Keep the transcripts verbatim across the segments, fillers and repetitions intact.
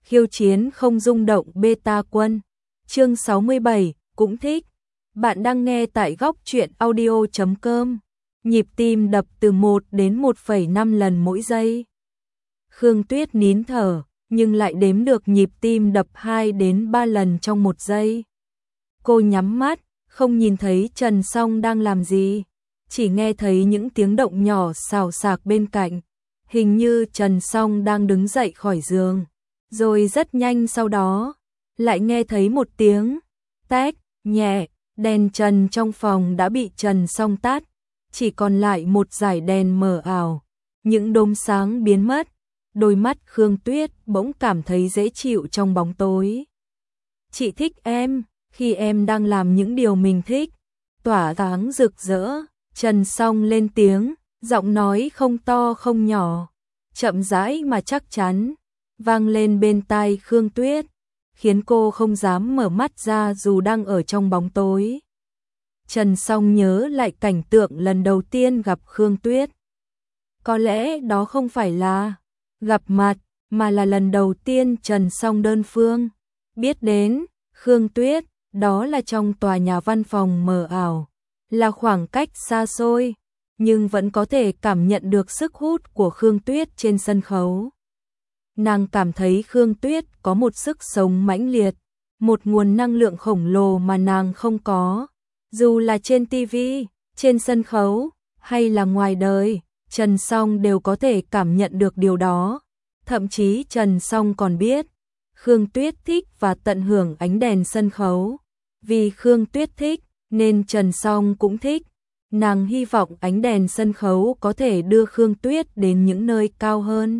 khiêu chiến không rung động beta quân. Chương sáu mươi bảy, cũng thích. Bạn đang nghe tại góc truyện audio chấm com. Nhịp tim đập từ một đến một phẩy năm lần mỗi giây. Khương Tuyết nín thở, nhưng lại đếm được nhịp tim đập hai đến ba lần trong một giây. Cô nhắm mắt, không nhìn thấy Trần Song đang làm gì, chỉ nghe thấy những tiếng động nhỏ xào xạc bên cạnh. Hình như Trần Song đang đứng dậy khỏi giường. Rồi rất nhanh sau đó, lại nghe thấy một tiếng tách nhẹ, đèn trần trong phòng đã bị Trần Song tắt, chỉ còn lại một dải đèn mờ ảo. Những đốm sáng biến mất, đôi mắt Khương Tuyết bỗng cảm thấy dễ chịu trong bóng tối. Chị thích em, khi em đang làm những điều mình thích, tỏa sáng rực rỡ. Trần Song lên tiếng, giọng nói không to không nhỏ, chậm rãi mà chắc chắn, vang lên bên tai Khương Tuyết, khiến cô không dám mở mắt ra dù đang ở trong bóng tối. Trần Song nhớ lại cảnh tượng lần đầu tiên gặp Khương Tuyết. Có lẽ đó không phải là gặp mặt, mà là lần đầu tiên Trần Song đơn phương biết đến Khương Tuyết, đó là trong tòa nhà văn phòng mờ ảo, là khoảng cách xa xôi, nhưng vẫn có thể cảm nhận được sức hút của Khương Tuyết trên sân khấu. Nàng cảm thấy Khương Tuyết có một sức sống mãnh liệt, một nguồn năng lượng khổng lồ mà nàng không có. Dù là trên ti vi, trên sân khấu, hay là ngoài đời, Trần Song đều có thể cảm nhận được điều đó. Thậm chí Trần Song còn biết, Khương Tuyết thích và tận hưởng ánh đèn sân khấu. Vì Khương Tuyết thích, nên Trần Song cũng thích. Nàng hy vọng ánh đèn sân khấu có thể đưa Khương Tuyết đến những nơi cao hơn,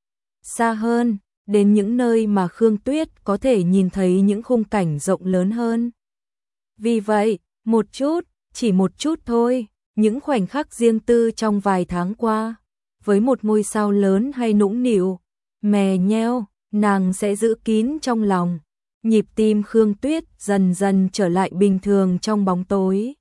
xa hơn, đến những nơi mà Khương Tuyết có thể nhìn thấy những khung cảnh rộng lớn hơn. Vì vậy, một chút, chỉ một chút thôi, những khoảnh khắc riêng tư trong vài tháng qua, với một ngôi sao lớn hay nũng nịu, mè nheo, nàng sẽ giữ kín trong lòng. Nhịp tim Khương Tuyết dần dần trở lại bình thường trong bóng tối.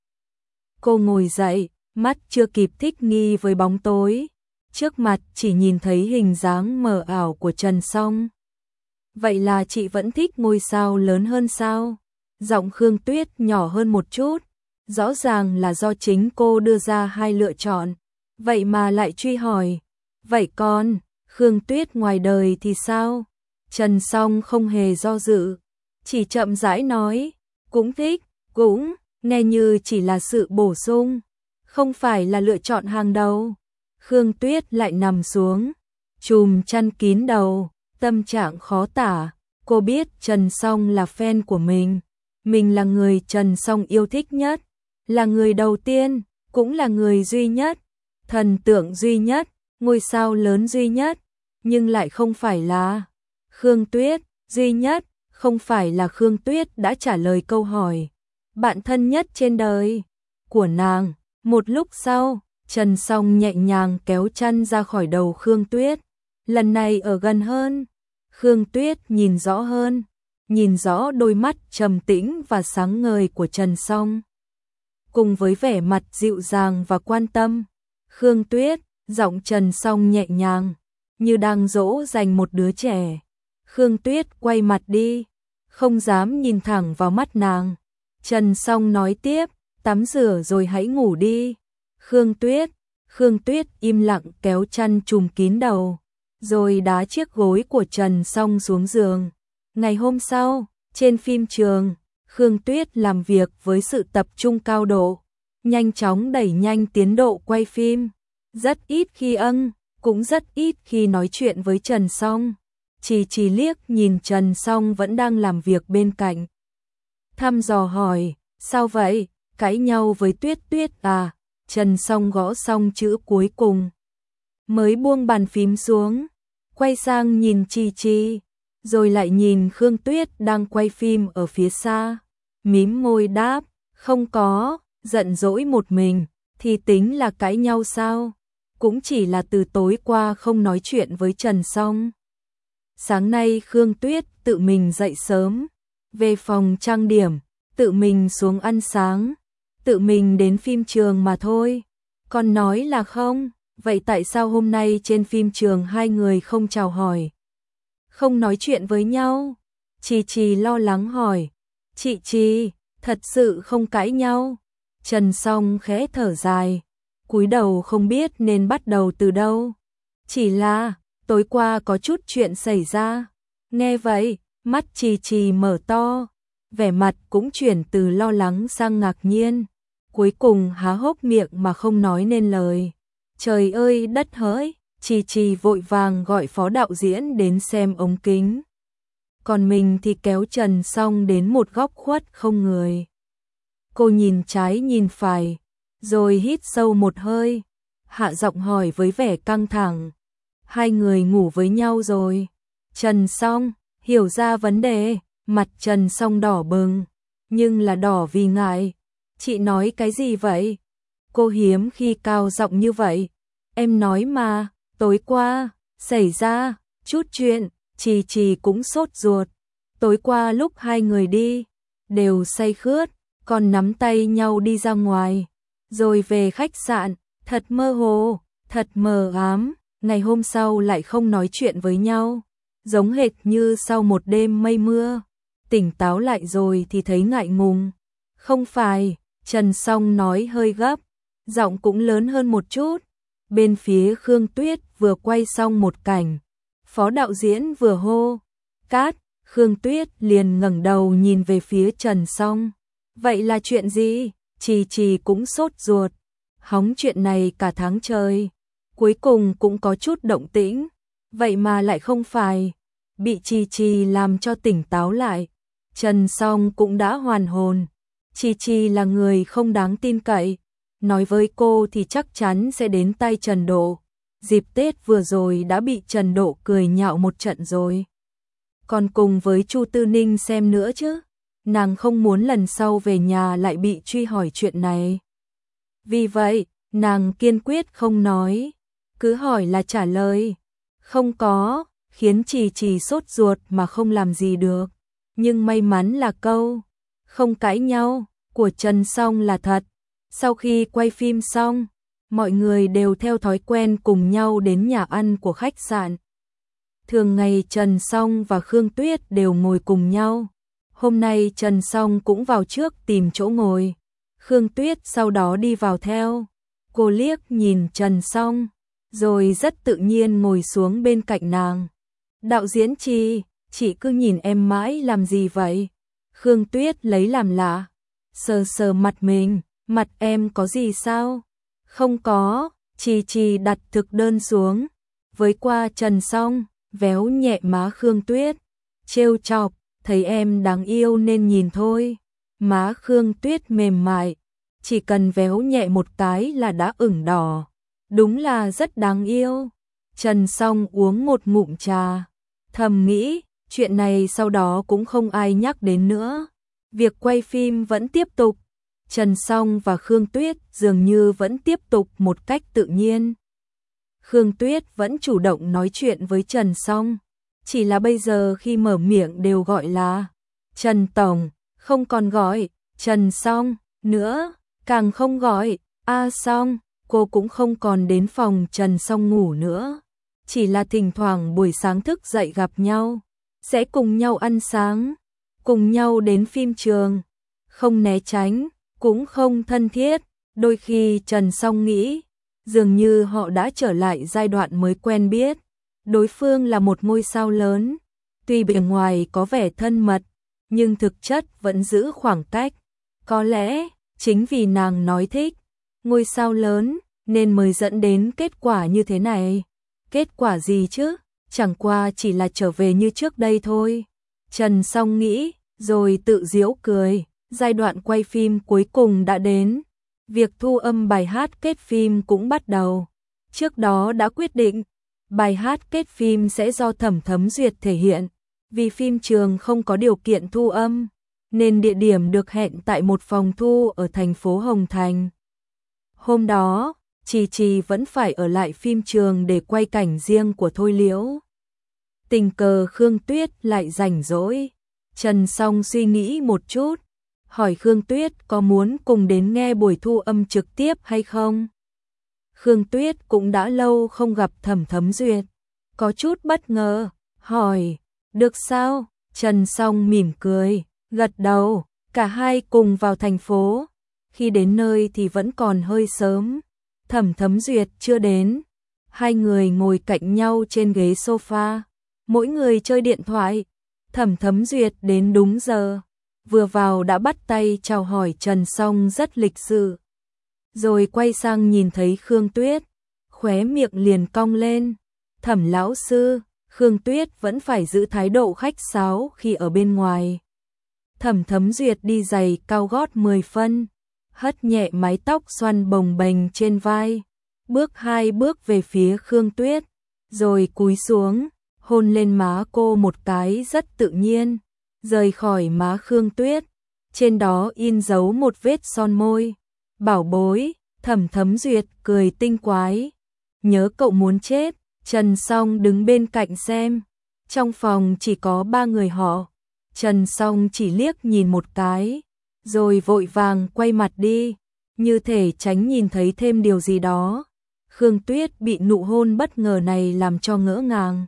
Cô ngồi dậy, mắt chưa kịp thích nghi với bóng tối. Trước mặt chỉ nhìn thấy hình dáng mờ ảo của Trần Song. Vậy là chị vẫn thích ngôi sao lớn hơn sao? Giọng Khương Tuyết nhỏ hơn một chút. Rõ ràng là do chính cô đưa ra hai lựa chọn. Vậy mà lại truy hỏi. Vậy con, Khương Tuyết ngoài đời thì sao? Trần Song không hề do dự, chỉ chậm rãi nói. Cũng thích, cũng, nghe như chỉ là sự bổ sung, không phải là lựa chọn hàng đầu. Khương Tuyết lại nằm xuống, chùm chăn kín đầu, tâm trạng khó tả. Cô biết Trần Song là fan của mình, mình là người Trần Song yêu thích nhất, là người đầu tiên, cũng là người duy nhất, thần tượng duy nhất, ngôi sao lớn duy nhất, nhưng lại không phải là Khương Tuyết duy nhất, không phải là Khương Tuyết đã trả lời câu hỏi bạn thân nhất trên đời của nàng. Một lúc sau, Trần Song nhẹ nhàng kéo chăn ra khỏi đầu Khương Tuyết, lần này ở gần hơn. Khương Tuyết nhìn rõ hơn, nhìn rõ đôi mắt trầm tĩnh và sáng ngời của Trần Song. Cùng với vẻ mặt dịu dàng và quan tâm, Khương Tuyết, giọng Trần Song nhẹ nhàng, như đang dỗ dành một đứa trẻ. Khương Tuyết quay mặt đi, không dám nhìn thẳng vào mắt nàng. Trần Song nói tiếp, tắm rửa rồi hãy ngủ đi. Khương Tuyết, Khương Tuyết im lặng kéo chăn trùm kín đầu, rồi đá chiếc gối của Trần Song xuống giường. Ngày hôm sau, trên phim trường, Khương Tuyết làm việc với sự tập trung cao độ, nhanh chóng đẩy nhanh tiến độ quay phim, rất ít khi âng, cũng rất ít khi nói chuyện với Trần Song. Chỉ chỉ liếc nhìn Trần Song vẫn đang làm việc bên cạnh. Thăm dò hỏi, sao vậy, cãi nhau với Tuyết Tuyết à? Trần Song gõ xong chữ cuối cùng, mới buông bàn phím xuống, quay sang nhìn Chi Chi, rồi lại nhìn Khương Tuyết đang quay phim ở phía xa, mím môi đáp, không có, giận dỗi một mình, thì tính là cãi nhau sao? Cũng chỉ là từ tối qua không nói chuyện với Trần Song. Sáng nay Khương Tuyết tự mình dậy sớm, về phòng trang điểm, tự mình xuống ăn sáng, tự mình đến phim trường mà thôi. Còn nói là không, vậy tại sao hôm nay trên phim trường hai người không chào hỏi? không nói chuyện với nhau? Trì Trì lo lắng hỏi. Chị Trì, thật sự không cãi nhau. Trần Song khẽ thở dài, cúi đầu không biết nên bắt đầu từ đâu. Chỉ là, tối qua có chút chuyện xảy ra. Nghe vậy, mắt Trì Trì mở to, vẻ mặt cũng chuyển từ lo lắng sang ngạc nhiên. Cuối cùng há hốc miệng mà không nói nên lời. Trời ơi đất hỡi, Trì Trì vội vàng gọi phó đạo diễn đến xem ống kính. Còn mình thì kéo Trần Song đến một góc khuất không người. Cô nhìn trái nhìn phải, rồi hít sâu một hơi, hạ giọng hỏi với vẻ căng thẳng. Hai người ngủ với nhau rồi? Trần Song hiểu ra vấn đề, mặt Trần Song đỏ bừng, nhưng là đỏ vì ngại. Chị nói cái gì vậy? Cô hiếm khi cao giọng như vậy. Em nói mà, tối qua, xảy ra, chút chuyện, Trì Trì cũng sốt ruột. Tối qua lúc hai người đi, đều say khướt, còn nắm tay nhau đi ra ngoài. Rồi về khách sạn, thật mơ hồ, thật mờ ám, ngày hôm sau lại không nói chuyện với nhau. Giống hệt như sau một đêm mây mưa, tỉnh táo lại rồi thì thấy ngại ngùng. Không phải, Trần Song nói hơi gấp, giọng cũng lớn hơn một chút. Bên phía Khương Tuyết vừa quay xong một cảnh, phó đạo diễn vừa hô cát, Khương Tuyết liền ngẩng đầu nhìn về phía Trần Song. Vậy là chuyện gì? Trì Trì cũng sốt ruột, hóng chuyện này cả tháng trời, cuối cùng cũng có chút động tĩnh, vậy mà lại không phải. Bị Trì Trì làm cho tỉnh táo lại, Trần Song cũng đã hoàn hồn. Trì Trì là người không đáng tin cậy, nói với cô thì chắc chắn sẽ đến tay Trần Độ. Dịp Tết vừa rồi đã bị Trần Độ cười nhạo một trận rồi. Còn cùng với Chu Tư Ninh xem nữa chứ. Nàng không muốn lần sau về nhà lại bị truy hỏi chuyện này. Vì vậy, nàng kiên quyết không nói, cứ hỏi là trả lời. Không có, khiến Trì Trì sốt ruột mà không làm gì được. Nhưng may mắn là câu không cãi nhau của Trần Song là thật. Sau khi quay phim xong, mọi người đều theo thói quen cùng nhau đến nhà ăn của khách sạn. Thường ngày Trần Song và Khương Tuyết đều ngồi cùng nhau. Hôm nay Trần Song cũng vào trước tìm chỗ ngồi. Khương Tuyết sau đó đi vào theo. Cô liếc nhìn Trần Song, rồi rất tự nhiên ngồi xuống bên cạnh nàng. Đạo diễn Trì, chị cứ nhìn em mãi làm gì vậy? Khương Tuyết lấy làm lạ, sờ sờ mặt mình, mặt em có gì sao? Không có, Trì Trì đặt thực đơn xuống, với qua Trần Song, véo nhẹ má Khương Tuyết, trêu chọc, thấy em đáng yêu nên nhìn thôi. Má Khương Tuyết mềm mại, chỉ cần véo nhẹ một cái là đã ửng đỏ, đúng là rất đáng yêu. Trần Song uống một ngụm trà, thầm nghĩ, chuyện này sau đó cũng không ai nhắc đến nữa. Việc quay phim vẫn tiếp tục, Trần Song và Khương Tuyết dường như vẫn tiếp tục một cách tự nhiên. Khương Tuyết vẫn chủ động nói chuyện với Trần Song, chỉ là bây giờ khi mở miệng đều gọi là Trần Tổng, không còn gọi Trần Song nữa, càng không gọi A Song. Cô cũng không còn đến phòng Trần Song ngủ nữa, chỉ là thỉnh thoảng buổi sáng thức dậy gặp nhau, sẽ cùng nhau ăn sáng, cùng nhau đến phim trường, không né tránh, cũng không thân thiết. Đôi khi Trần Song nghĩ, dường như họ đã trở lại giai đoạn mới quen biết. Đối phương là một ngôi sao lớn, tuy bề ngoài có vẻ thân mật, nhưng thực chất vẫn giữ khoảng cách. Có lẽ, chính vì nàng nói thích ngôi sao lớn, nên mới dẫn đến kết quả như thế này. Kết quả gì chứ? Chẳng qua chỉ là trở về như trước đây thôi. Trần Song nghĩ, rồi tự giễu cười. Giai đoạn quay phim cuối cùng đã đến. Việc thu âm bài hát kết phim cũng bắt đầu. Trước đó đã quyết định, bài hát kết phim sẽ do Thẩm Thấm Duyệt thể hiện. Vì phim trường không có điều kiện thu âm, nên địa điểm được hẹn tại một phòng thu ở thành phố Hồng Thành. Hôm đó, Trì Trì vẫn phải ở lại phim trường để quay cảnh riêng của Thôi Liễu. Tình cờ Khương Tuyết lại rảnh rỗi. Trần Song suy nghĩ một chút, hỏi Khương Tuyết có muốn cùng đến nghe buổi thu âm trực tiếp hay không. Khương Tuyết cũng đã lâu không gặp Thẩm Thấm Duyệt, có chút bất ngờ, hỏi, Được sao? Trần Song mỉm cười, gật đầu, cả hai cùng vào thành phố. Khi đến nơi thì vẫn còn hơi sớm, Thẩm Thấm Duyệt chưa đến. Hai người ngồi cạnh nhau trên ghế sofa, mỗi người chơi điện thoại. Thẩm Thấm Duyệt đến đúng giờ, vừa vào đã bắt tay chào hỏi Trần Song rất lịch sự. Rồi quay sang nhìn thấy Khương Tuyết, khóe miệng liền cong lên. Thẩm lão sư, Khương Tuyết vẫn phải giữ thái độ khách sáo khi ở bên ngoài. Thẩm Thấm Duyệt đi giày cao gót mười phân, hất nhẹ mái tóc xoăn bồng bềnh trên vai, bước hai bước về phía Khương Tuyết, rồi cúi xuống, hôn lên má cô một cái rất tự nhiên, rời khỏi má Khương Tuyết, trên đó in dấu một vết son môi. Bảo bối, Thẩm Thấm Duyệt cười tinh quái, nhớ cậu muốn chết. Trần Song đứng bên cạnh xem, trong phòng chỉ có ba người họ. Trần Song chỉ liếc nhìn một cái, rồi vội vàng quay mặt đi, như thể tránh nhìn thấy thêm điều gì đó. Khương Tuyết bị nụ hôn bất ngờ này làm cho ngỡ ngàng.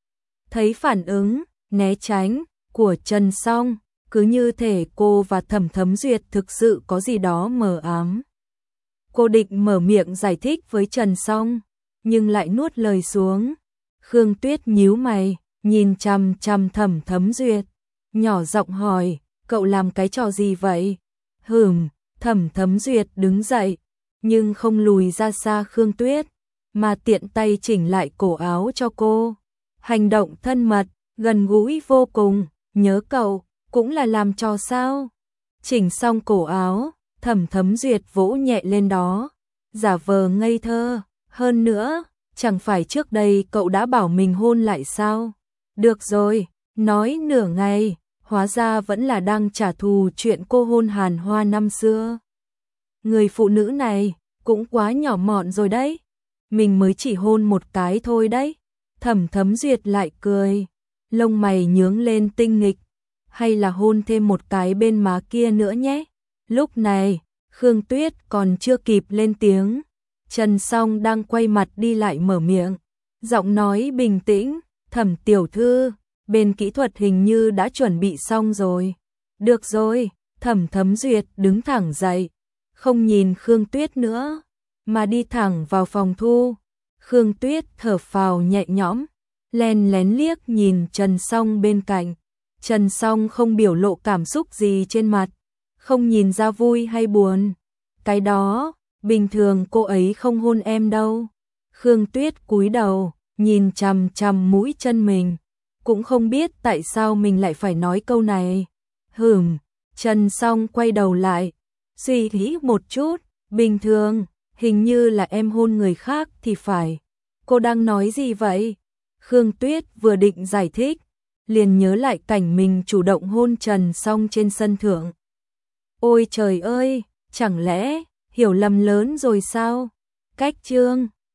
Thấy phản ứng, né tránh của Trần Song, cứ như thể cô và Thẩm Thấm Duyệt thực sự có gì đó mờ ám. Cô định mở miệng giải thích với Trần Song, nhưng lại nuốt lời xuống. Khương Tuyết nhíu mày, nhìn chằm chằm Thẩm Thấm Duyệt, nhỏ giọng hỏi, cậu làm cái trò gì vậy? Hừm, Thẩm Thấm Duyệt đứng dậy, nhưng không lùi ra xa Khương Tuyết, mà tiện tay chỉnh lại cổ áo cho cô. Hành động thân mật, gần gũi vô cùng, nhớ cậu, cũng là làm trò sao? Chỉnh xong cổ áo, Thẩm Thấm Duyệt vỗ nhẹ lên đó, giả vờ ngây thơ. Hơn nữa, chẳng phải trước đây cậu đã bảo mình hôn lại sao? Được rồi, nói nửa ngày, hóa ra vẫn là đang trả thù chuyện cô hôn Hàn Hoa năm xưa. Người phụ nữ này cũng quá nhỏ mọn rồi đấy. Mình mới chỉ hôn một cái thôi đấy. Thẩm Thấm Duyệt lại cười, lông mày nhướng lên tinh nghịch. Hay là hôn thêm một cái bên má kia nữa nhé. Lúc này, Khương Tuyết còn chưa kịp lên tiếng. Trần Song đang quay mặt đi lại mở miệng, giọng nói bình tĩnh, Thẩm tiểu thư, bên kỹ thuật hình như đã chuẩn bị xong rồi. Được rồi, Thẩm Thấm Duyệt đứng thẳng dậy, không nhìn Khương Tuyết nữa, mà đi thẳng vào phòng thu. Khương Tuyết thở phào nhẹ nhõm, len lén liếc nhìn Trần Song bên cạnh. Trần Song không biểu lộ cảm xúc gì trên mặt, không nhìn ra vui hay buồn. Cái đó, bình thường cô ấy không hôn em đâu. Khương Tuyết cúi đầu, nhìn chằm chằm mũi chân mình, cũng không biết tại sao mình lại phải nói câu này. Hừm, Trần Song quay đầu lại, suy nghĩ một chút, bình thường, hình như là em hôn người khác thì phải. Cô đang nói gì vậy? Khương Tuyết vừa định giải thích, liền nhớ lại cảnh mình chủ động hôn Trần Song trên sân thượng. Ôi trời ơi, chẳng lẽ hiểu lầm lớn rồi sao? Cách chương